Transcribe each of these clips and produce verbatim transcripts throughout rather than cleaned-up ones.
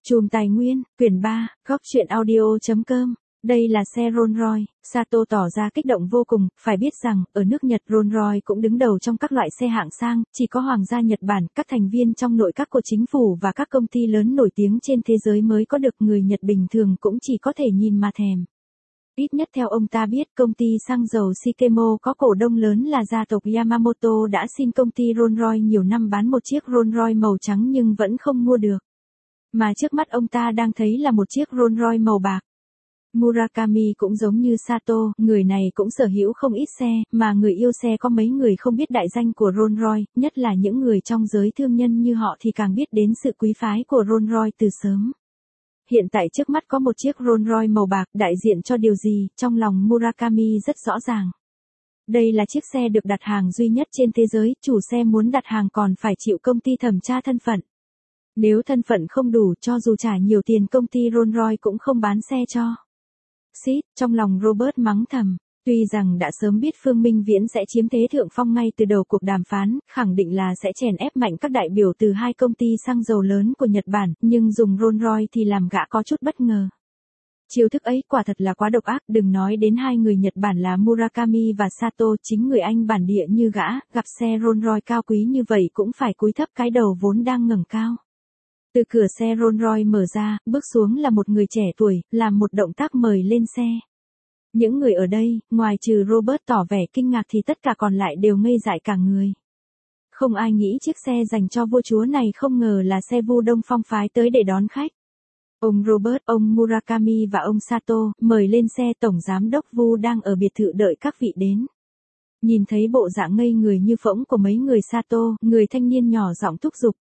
Chùm tài nguyên, quyển ba, góc truyện audio.com. Đây là xe Rolls-Royce, Sato tỏ ra kích động vô cùng, phải biết rằng, ở nước Nhật Rolls-Royce cũng đứng đầu trong các loại xe hạng sang, chỉ có Hoàng gia Nhật Bản, các thành viên trong nội các của chính phủ và các công ty lớn nổi tiếng trên thế giới mới có được, người Nhật bình thường cũng chỉ có thể nhìn mà thèm. Ít nhất theo ông ta biết, công ty xăng dầu Shikemo có cổ đông lớn là gia tộc Yamamoto đã xin công ty Rolls-Royce nhiều năm bán một chiếc Rolls-Royce màu trắng nhưng vẫn không mua được. Mà trước mắt ông ta đang thấy là một chiếc Rolls-Royce màu bạc. Murakami cũng giống như Sato, người này cũng sở hữu không ít xe, mà người yêu xe có mấy người không biết đại danh của Rolls-Royce, nhất là những người trong giới thương nhân như họ thì càng biết đến sự quý phái của Rolls-Royce từ sớm. Hiện tại trước mắt có một chiếc Rolls-Royce màu bạc, đại diện cho điều gì, trong lòng Murakami rất rõ ràng. Đây là chiếc xe được đặt hàng duy nhất trên thế giới, chủ xe muốn đặt hàng còn phải chịu công ty thẩm tra thân phận. Nếu thân phận không đủ, cho dù trả nhiều tiền công ty Rolls-Royce cũng không bán xe cho. Xít, trong lòng Robert mắng thầm. Tuy rằng đã sớm biết Phương Minh Viễn sẽ chiếm thế thượng phong ngay từ đầu cuộc đàm phán, khẳng định là sẽ chèn ép mạnh các đại biểu từ hai công ty xăng dầu lớn của Nhật Bản, nhưng dùng Rolls-Royce thì làm gã có chút bất ngờ. Chiêu thức ấy quả thật là quá độc ác, đừng nói đến hai người Nhật Bản là Murakami và Sato, chính người Anh bản địa như gã, gặp xe Rolls-Royce cao quý như vậy cũng phải cúi thấp cái đầu vốn đang ngẩng cao. Từ cửa xe Rolls-Royce mở ra, bước xuống là một người trẻ tuổi, làm một động tác mời lên xe. Những người ở đây, ngoài trừ Robert tỏ vẻ kinh ngạc thì tất cả còn lại đều ngây dại cả người. Không ai nghĩ chiếc xe dành cho vua chúa này không ngờ là xe Vu Đông Phong phái tới để đón khách. Ông Robert, ông Murakami và ông Sato mời lên xe, tổng giám đốc Vu đang ở biệt thự đợi các vị đến. Nhìn thấy bộ dạng ngây người như phỗng của mấy người Sato, người thanh niên nhỏ giọng thúc giục.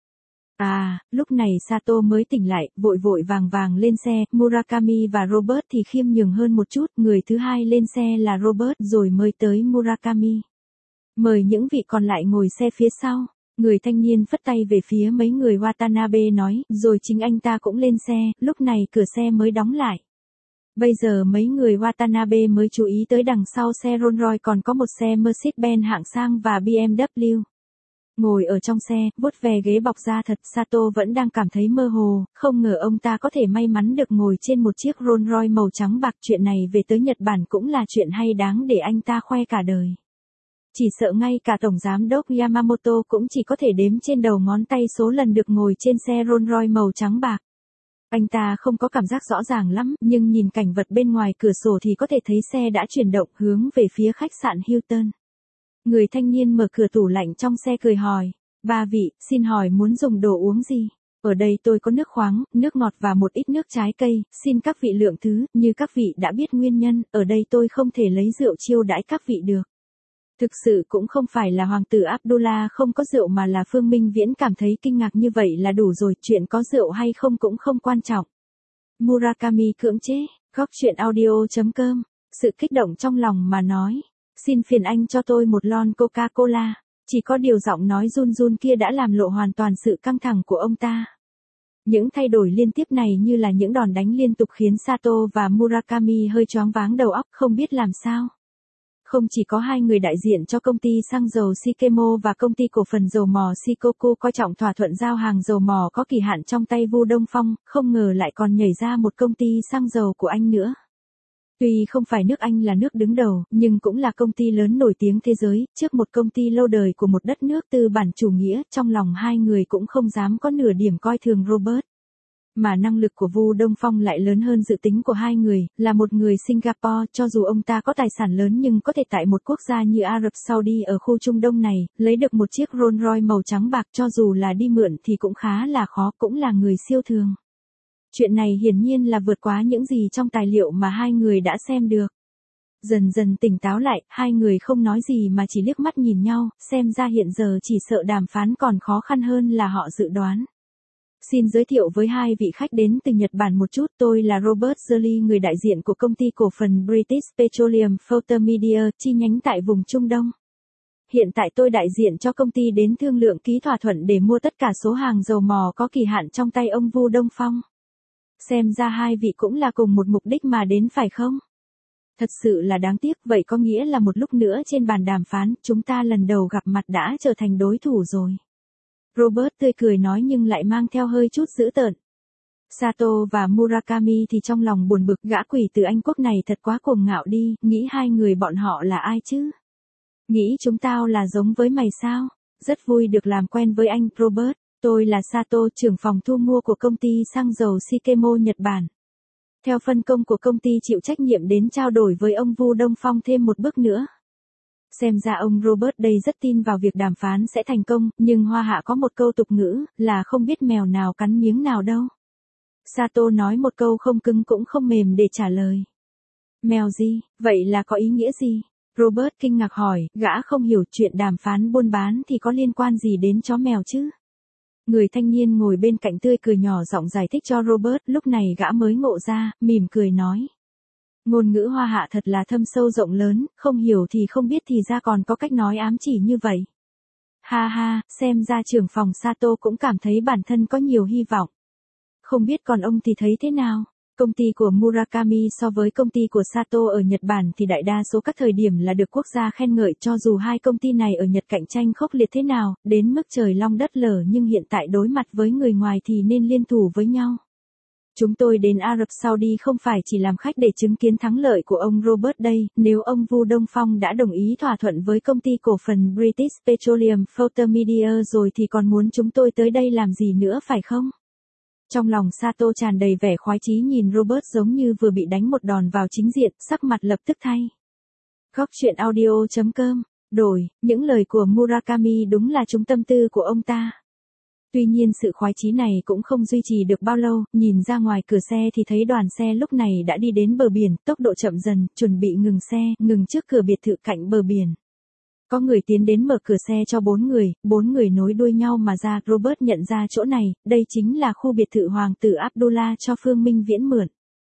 À, lúc này Sato mới tỉnh lại, vội vội vàng vàng lên xe, Murakami và Robert thì khiêm nhường hơn một chút, người thứ hai lên xe là Robert rồi mới tới Murakami. Mời những vị còn lại ngồi xe phía sau, người thanh niên phất tay về phía mấy người Watanabe nói, rồi chính anh ta cũng lên xe, lúc này cửa xe mới đóng lại. Bây giờ mấy người Watanabe mới chú ý tới đằng sau xe Rolls-Royce còn có một xe Mercedes-Benz hạng sang và bê em vê. Ngồi ở trong xe, vuốt về ghế bọc da thật, Sato vẫn đang cảm thấy mơ hồ, không ngờ ông ta có thể may mắn được ngồi trên một chiếc Rolls-Royce màu trắng bạc, chuyện này về tới Nhật Bản cũng là chuyện hay đáng để anh ta khoe cả đời. Chỉ sợ ngay cả Tổng Giám đốc Yamamoto cũng chỉ có thể đếm trên đầu ngón tay số lần được ngồi trên xe Rolls-Royce màu trắng bạc. Anh ta không có cảm giác rõ ràng lắm, nhưng nhìn cảnh vật bên ngoài cửa sổ thì có thể thấy xe đã chuyển động hướng về phía khách sạn Hilton. Người thanh niên mở cửa tủ lạnh trong xe cười hỏi, ba vị, xin hỏi muốn dùng đồ uống gì? Ở đây tôi có nước khoáng, nước ngọt và một ít nước trái cây, xin các vị lượng thứ, như các vị đã biết nguyên nhân, ở đây tôi không thể lấy rượu chiêu đãi các vị được. Thực sự cũng không phải là Hoàng tử Abdullah không có rượu mà là Phương Minh Viễn cảm thấy kinh ngạc như vậy là đủ rồi, chuyện có rượu hay không cũng không quan trọng. Murakami cưỡng chế, góc truyện audio.com, sự kích động trong lòng mà nói. Xin phiền anh cho tôi một lon Coca-Cola. Chỉ có điều giọng nói run run kia đã làm lộ hoàn toàn sự căng thẳng của ông ta. Những thay đổi liên tiếp này như là những đòn đánh liên tục khiến Sato và Murakami hơi choáng váng đầu óc, không biết làm sao. Không chỉ có hai người đại diện cho công ty xăng dầu Shikemo và công ty cổ phần dầu mỏ Shikoku coi trọng thỏa thuận giao hàng dầu mỏ có kỳ hạn trong tay Vu Đông Phong, không ngờ lại còn nhảy ra một công ty xăng dầu của Anh nữa. Tuy không phải nước Anh là nước đứng đầu, nhưng cũng là công ty lớn nổi tiếng thế giới, trước một công ty lâu đời của một đất nước tư bản chủ nghĩa, trong lòng hai người cũng không dám có nửa điểm coi thường Robert. Mà năng lực của Vu Đông Phong lại lớn hơn dự tính của hai người, là một người Singapore, cho dù ông ta có tài sản lớn nhưng có thể tại một quốc gia như Ả Rập Saudi ở khu Trung Đông này, lấy được một chiếc Rolls-Royce màu trắng bạc cho dù là đi mượn thì cũng khá là khó, cũng là người siêu thường. Chuyện này hiển nhiên là vượt quá những gì trong tài liệu mà hai người đã xem được. Dần dần tỉnh táo lại, hai người không nói gì mà chỉ liếc mắt nhìn nhau, xem ra hiện giờ chỉ sợ đàm phán còn khó khăn hơn là họ dự đoán. Xin giới thiệu với hai vị khách đến từ Nhật Bản một chút, tôi là Robert Zerly, người đại diện của công ty cổ phần British Petroleum Filter Media, chi nhánh tại vùng Trung Đông. Hiện tại tôi đại diện cho công ty đến thương lượng ký thỏa thuận để mua tất cả số hàng dầu mỏ có kỳ hạn trong tay ông Vu Đông Phong. Xem ra hai vị cũng là cùng một mục đích mà đến phải không? Thật sự là đáng tiếc, vậy có nghĩa là một lúc nữa trên bàn đàm phán, chúng ta lần đầu gặp mặt đã trở thành đối thủ rồi. Robert tươi cười nói nhưng lại mang theo hơi chút dữ tợn. Sato và Murakami thì trong lòng buồn bực, gã quỷ từ Anh Quốc này thật quá cuồng ngạo đi, nghĩ hai người bọn họ là ai chứ? Nghĩ chúng tao là giống với mày sao? Rất vui được làm quen với anh, Robert. Tôi là Sato, trưởng phòng thu mua của công ty xăng dầu Shikemo Nhật Bản. Theo phân công của công ty chịu trách nhiệm đến trao đổi với ông Vu Đông Phong thêm một bước nữa. Xem ra ông Robert đây rất tin vào việc đàm phán sẽ thành công, nhưng Hoa Hạ có một câu tục ngữ, là không biết mèo nào cắn miếng nào đâu. Sato nói một câu không cứng cũng không mềm để trả lời. Mèo gì, vậy là có ý nghĩa gì? Robert kinh ngạc hỏi, gã không hiểu chuyện đàm phán buôn bán thì có liên quan gì đến chó mèo chứ? Người thanh niên ngồi bên cạnh tươi cười nhỏ giọng giải thích cho Robert, lúc này gã mới ngộ ra, mỉm cười nói. Ngôn ngữ Hoa Hạ thật là thâm sâu rộng lớn, không hiểu thì không biết thì ra còn có cách nói ám chỉ như vậy. Ha ha, xem ra trưởng phòng Sato cũng cảm thấy bản thân có nhiều hy vọng. Không biết còn ông thì thấy thế nào? Công ty của Murakami so với công ty của Sato ở Nhật Bản thì đại đa số các thời điểm là được quốc gia khen ngợi, cho dù hai công ty này ở Nhật cạnh tranh khốc liệt thế nào, đến mức trời long đất lở, nhưng hiện tại đối mặt với người ngoài thì nên liên thủ với nhau. Chúng tôi đến Ả Rập Saudi không phải chỉ làm khách để chứng kiến thắng lợi của ông Robert đây, nếu ông Vu Đông Phong đã đồng ý thỏa thuận với công ty cổ phần British Petroleum Filter Media rồi thì còn muốn chúng tôi tới đây làm gì nữa phải không? Trong lòng Sato tràn đầy vẻ khoái chí nhìn Robert giống như vừa bị đánh một đòn vào chính diện, sắc mặt lập tức thay. Góc truyện audio chấm com, đổi, những lời của Murakami đúng là trúng tâm tư của ông ta. Tuy nhiên sự khoái chí này cũng không duy trì được bao lâu, nhìn ra ngoài cửa xe thì thấy đoàn xe lúc này đã đi đến bờ biển, tốc độ chậm dần, chuẩn bị ngừng xe, ngừng trước cửa biệt thự cạnh bờ biển. Có người tiến đến mở cửa xe cho bốn người, bốn người nối đuôi nhau mà ra, Robert nhận ra chỗ này, đây chính là khu biệt thự hoàng tử Abdullah cho Phương Minh Viễn mượn.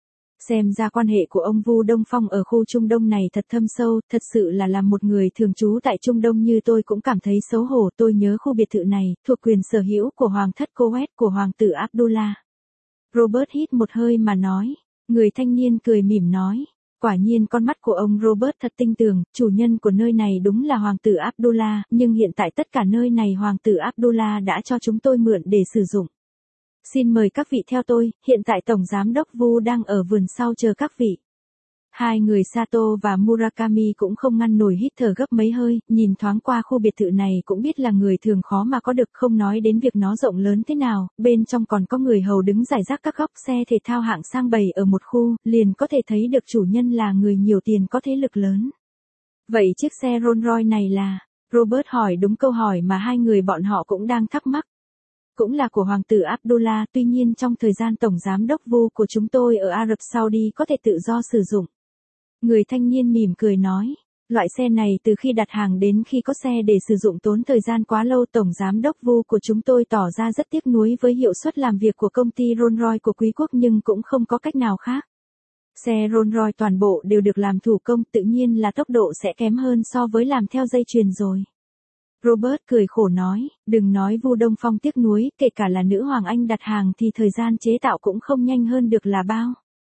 Xem ra quan hệ của ông Vu Đông Phong ở khu Trung Đông này thật thâm sâu, thật sự là làm một người thường trú tại Trung Đông như tôi cũng cảm thấy xấu hổ. Tôi nhớ khu biệt thự này, thuộc quyền sở hữu của Hoàng thất Kuwait của Hoàng tử Abdullah. Robert hít một hơi mà nói, người thanh niên cười mỉm nói. Quả nhiên con mắt của ông Robert thật tinh tường, chủ nhân của nơi này đúng là Hoàng tử Abdullah, nhưng hiện tại tất cả nơi này Hoàng tử Abdullah đã cho chúng tôi mượn để sử dụng. Xin mời các vị theo tôi, hiện tại Tổng Giám đốc Vu đang ở vườn sau chờ các vị. Hai người Sato và Murakami cũng không ngăn nổi hít thở gấp mấy hơi, nhìn thoáng qua khu biệt thự này cũng biết là người thường khó mà có được, không nói đến việc nó rộng lớn thế nào, bên trong còn có người hầu đứng rải rác các góc xe thể thao hạng sang bày ở một khu, liền có thể thấy được chủ nhân là người nhiều tiền có thế lực lớn. Vậy chiếc xe Rolls Royce này là? Robert hỏi đúng câu hỏi mà hai người bọn họ cũng đang thắc mắc. Cũng là của Hoàng tử Abdullah, tuy nhiên trong thời gian Tổng Giám đốc Vu của chúng tôi ở Ả Rập Saudi có thể tự do sử dụng. Người thanh niên mỉm cười nói, loại xe này từ khi đặt hàng đến khi có xe để sử dụng tốn thời gian quá lâu. Tổng Giám đốc Vu của chúng tôi tỏ ra rất tiếc nuối với hiệu suất làm việc của công ty Rolls Royce của quý quốc nhưng cũng không có cách nào khác. Xe Rolls Royce toàn bộ đều được làm thủ công, tự nhiên là tốc độ sẽ kém hơn so với làm theo dây chuyền rồi. Robert cười khổ nói, đừng nói Vu Đông Phong tiếc nuối, kể cả là nữ hoàng Anh đặt hàng thì thời gian chế tạo cũng không nhanh hơn được là bao.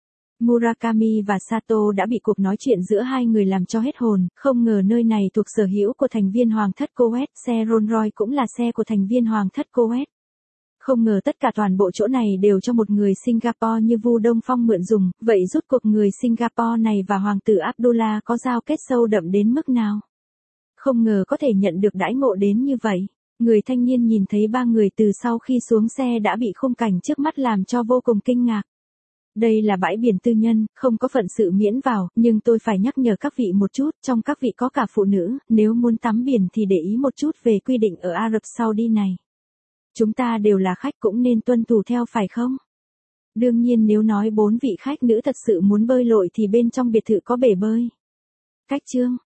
Murakami và Sato đã bị cuộc nói chuyện giữa hai người làm cho hết hồn, không ngờ nơi này thuộc sở hữu của thành viên Hoàng thất Kuwait, xe Rolls Royce cũng là xe của thành viên Hoàng thất Kuwait. Không ngờ tất cả toàn bộ chỗ này đều cho một người Singapore như Vu Đông Phong mượn dùng, vậy rút cuộc người Singapore này và Hoàng tử Abdullah có giao kết sâu đậm đến mức nào? Không ngờ có thể nhận được đãi ngộ đến như vậy. Người thanh niên nhìn thấy ba người từ sau khi xuống xe đã bị khung cảnh trước mắt làm cho vô cùng kinh ngạc. Đây là bãi biển tư nhân, không có phận sự miễn vào, nhưng tôi phải nhắc nhở các vị một chút, trong các vị có cả phụ nữ, nếu muốn tắm biển thì để ý một chút về quy định ở Ả Rập Saudi này. Chúng ta đều là khách cũng nên tuân thủ theo phải không? Đương nhiên nếu nói bốn vị khách nữ thật sự muốn bơi lội thì bên trong biệt thự có bể bơi. Cách chương